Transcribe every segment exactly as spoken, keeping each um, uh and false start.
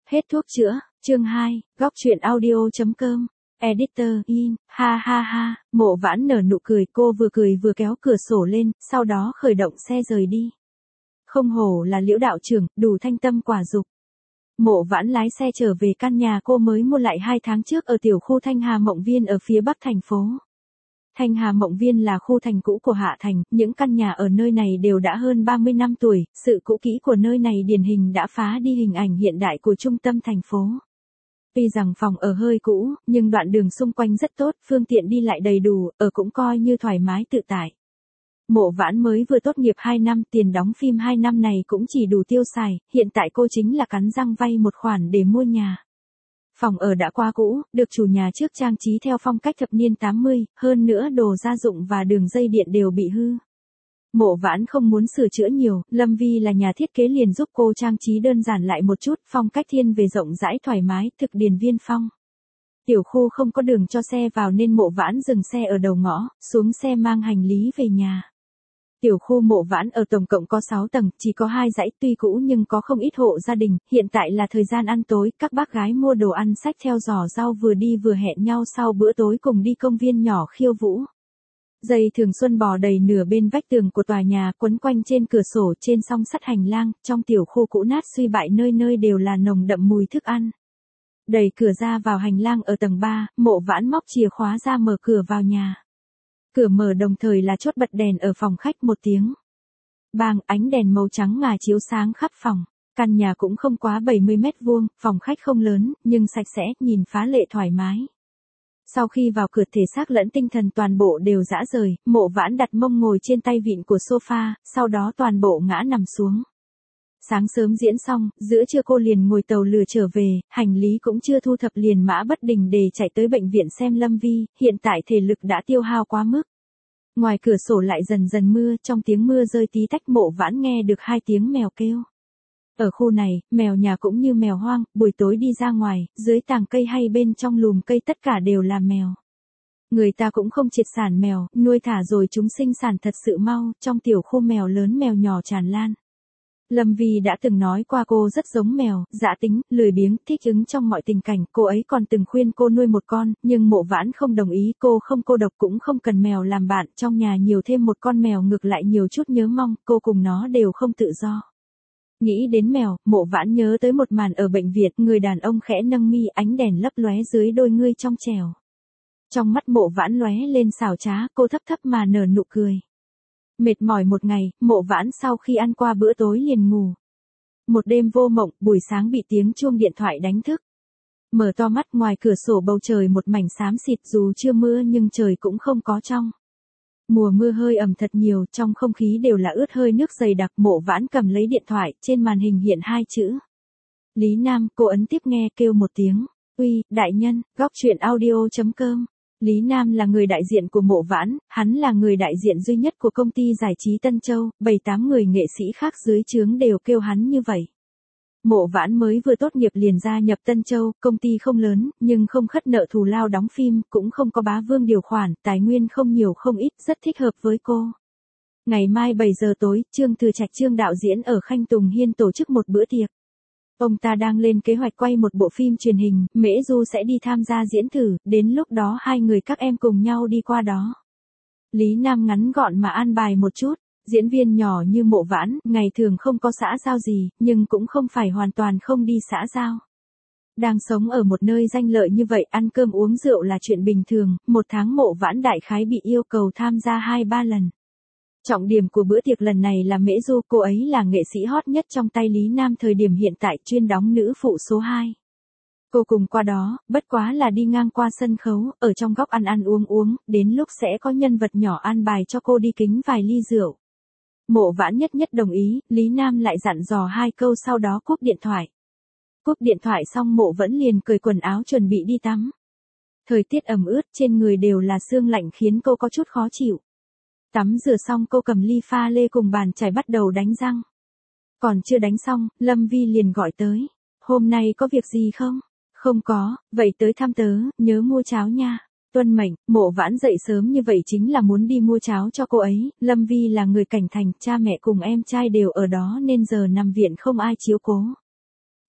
Hết thuốc chữa, chương hai, góc truyện audio.com, editor, in, ha ha ha, Mộ Vãn nở nụ cười, cô vừa cười vừa kéo cửa sổ lên, sau đó khởi động xe rời đi. Không hổ là Liễu đạo trưởng, đủ thanh tâm quả dục. Mộ Vãn lái xe trở về căn nhà cô mới mua lại hai tháng trước ở tiểu khu Thanh Hà Mộng Viên ở phía bắc thành phố. Thanh Hà Mộng Viên là khu thành cũ của Hạ Thành, những căn nhà ở nơi này đều đã hơn ba mươi năm tuổi, sự cũ kỹ của nơi này điển hình đã phá đi hình ảnh hiện đại của trung tâm thành phố. Tuy rằng phòng ở hơi cũ, nhưng đoạn đường xung quanh rất tốt, phương tiện đi lại đầy đủ, ở cũng coi như thoải mái tự tại. Mộ Vãn mới vừa tốt nghiệp hai năm, tiền đóng phim hai năm này cũng chỉ đủ tiêu xài, hiện tại cô chính là cắn răng vay một khoản để mua nhà. Phòng ở đã quá cũ, được chủ nhà trước trang trí theo phong cách thập niên tám mươi, hơn nữa đồ gia dụng và đường dây điện đều bị hư. Mộ Vãn không muốn sửa chữa nhiều, Lâm Vi là nhà thiết kế liền giúp cô trang trí đơn giản lại một chút, phong cách thiên về rộng rãi thoải mái, thực điển viên phong. Tiểu khu không có đường cho xe vào nên Mộ Vãn dừng xe ở đầu ngõ, xuống xe mang hành lý về nhà. Tiểu khu Mộ Vãn ở tổng cộng có sáu tầng, chỉ có hai dãy, tuy cũ nhưng có không ít hộ gia đình, hiện tại là thời gian ăn tối, các bác gái mua đồ ăn xách theo giỏ rau vừa đi vừa hẹn nhau sau bữa tối cùng đi công viên nhỏ khiêu vũ. Dây thường xuân bò đầy nửa bên vách tường của tòa nhà, quấn quanh trên cửa sổ, trên song sắt hành lang, trong tiểu khu cũ nát suy bại nơi nơi đều là nồng đậm mùi thức ăn. Đẩy cửa ra vào hành lang ở tầng ba, Mộ Vãn móc chìa khóa ra mở cửa vào nhà. Cửa mở đồng thời là chốt bật đèn ở phòng khách một tiếng. Bang, ánh đèn màu trắng ngà chiếu sáng khắp phòng. Căn nhà cũng không quá bảy mươi mét vuông, phòng khách không lớn, nhưng sạch sẽ, nhìn phá lệ thoải mái. Sau khi vào cửa thể xác lẫn tinh thần toàn bộ đều rã rời, Mộ Vãn đặt mông ngồi trên tay vịn của sofa, sau đó toàn bộ ngã nằm xuống. Sáng sớm diễn xong, giữa trưa cô liền ngồi tàu lửa trở về, hành lý cũng chưa thu thập liền mã bất đình để chạy tới bệnh viện xem Lâm Vi, hiện tại thể lực đã tiêu hao quá mức. Ngoài cửa sổ lại dần dần mưa, trong tiếng mưa rơi tí tách Mộ Vãn nghe được hai tiếng mèo kêu. Ở khu này, mèo nhà cũng như mèo hoang, buổi tối đi ra ngoài, dưới tàng cây hay bên trong lùm cây tất cả đều là mèo. Người ta cũng không triệt sản mèo, nuôi thả rồi chúng sinh sản thật sự mau, trong tiểu khu mèo lớn mèo nhỏ tràn lan. Lâm Vi đã từng nói qua cô rất giống mèo, dã tính, lười biếng, thích ứng trong mọi tình cảnh, cô ấy còn từng khuyên cô nuôi một con, nhưng Mộ Vãn không đồng ý, cô không cô độc cũng không cần mèo làm bạn, trong nhà nhiều thêm một con mèo ngược lại nhiều chút nhớ mong, cô cùng nó đều không tự do. Nghĩ đến mèo, Mộ Vãn nhớ tới một màn ở bệnh viện, người đàn ông khẽ nâng mi, ánh đèn lấp lóe dưới đôi ngươi trong trẻo. Trong mắt Mộ Vãn lóe lên xảo trá, cô thấp thấp mà nở nụ cười. Mệt mỏi một ngày, Mộ Vãn sau khi ăn qua bữa tối liền ngủ. Một đêm vô mộng, buổi sáng bị tiếng chuông điện thoại đánh thức. Mở to mắt, ngoài cửa sổ bầu trời một mảnh xám xịt, dù chưa mưa nhưng trời cũng không có trong. Mùa mưa hơi ẩm thật nhiều, trong không khí đều là ướt hơi nước dày đặc. Mộ Vãn cầm lấy điện thoại, trên màn hình hiện hai chữ. Lý Nam, cô ấn tiếp nghe, kêu một tiếng. Uy, đại nhân, góc truyện audio.com. Lý Nam là người đại diện của Mộ Vãn, hắn là người đại diện duy nhất của công ty giải trí Tân Châu, bảy tám người nghệ sĩ khác dưới trướng đều kêu hắn như vậy. Mộ Vãn mới vừa tốt nghiệp liền gia nhập Tân Châu, công ty không lớn, nhưng không khất nợ thù lao đóng phim, cũng không có bá vương điều khoản, tài nguyên không nhiều không ít, rất thích hợp với cô. Ngày mai bảy giờ tối, Trương Thừa Trạch Trương đạo diễn ở Khanh Tùng Hiên tổ chức một bữa tiệc. Ông ta đang lên kế hoạch quay một bộ phim truyền hình, Mễ Du sẽ đi tham gia diễn thử, đến lúc đó hai người các em cùng nhau đi qua đó. Lý Nam ngắn gọn mà an bài một chút, diễn viên nhỏ như Mộ Vãn, ngày thường không có xã giao gì, nhưng cũng không phải hoàn toàn không đi xã giao. Đang sống ở một nơi danh lợi như vậy, ăn cơm uống rượu là chuyện bình thường, một tháng Mộ Vãn đại khái bị yêu cầu tham gia hai ba lần. Trọng điểm của bữa tiệc lần này là Mễ Du, cô ấy là nghệ sĩ hot nhất trong tay Lý Nam thời điểm hiện tại, chuyên đóng nữ phụ số hai. Cô cùng qua đó, bất quá là đi ngang qua sân khấu, ở trong góc ăn ăn uống uống, đến lúc sẽ có nhân vật nhỏ an bài cho cô đi kính vài ly rượu. Mộ Vãn nhất nhất đồng ý, Lý Nam lại dặn dò hai câu sau đó cúp điện thoại. Cúp điện thoại xong Mộ vẫn liền cởi quần áo chuẩn bị đi tắm. Thời tiết ẩm ướt, trên người đều là sương lạnh khiến cô có chút khó chịu. Tắm rửa xong cô cầm ly pha lê cùng bàn chải bắt đầu đánh răng. Còn chưa đánh xong, Lâm Vi liền gọi tới. Hôm nay có việc gì không? Không có, vậy tới thăm tớ, nhớ mua cháo nha. Tuân mệnh, Mộ Vãn dậy sớm như vậy chính là muốn đi mua cháo cho cô ấy. Lâm Vi là người cảnh thành, cha mẹ cùng em trai đều ở đó nên giờ nằm viện không ai chiếu cố.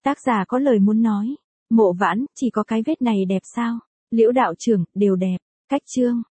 Tác giả có lời muốn nói. Mộ Vãn, chỉ có cái vết này đẹp sao? Liễu đạo trưởng, đều đẹp. Cách chương.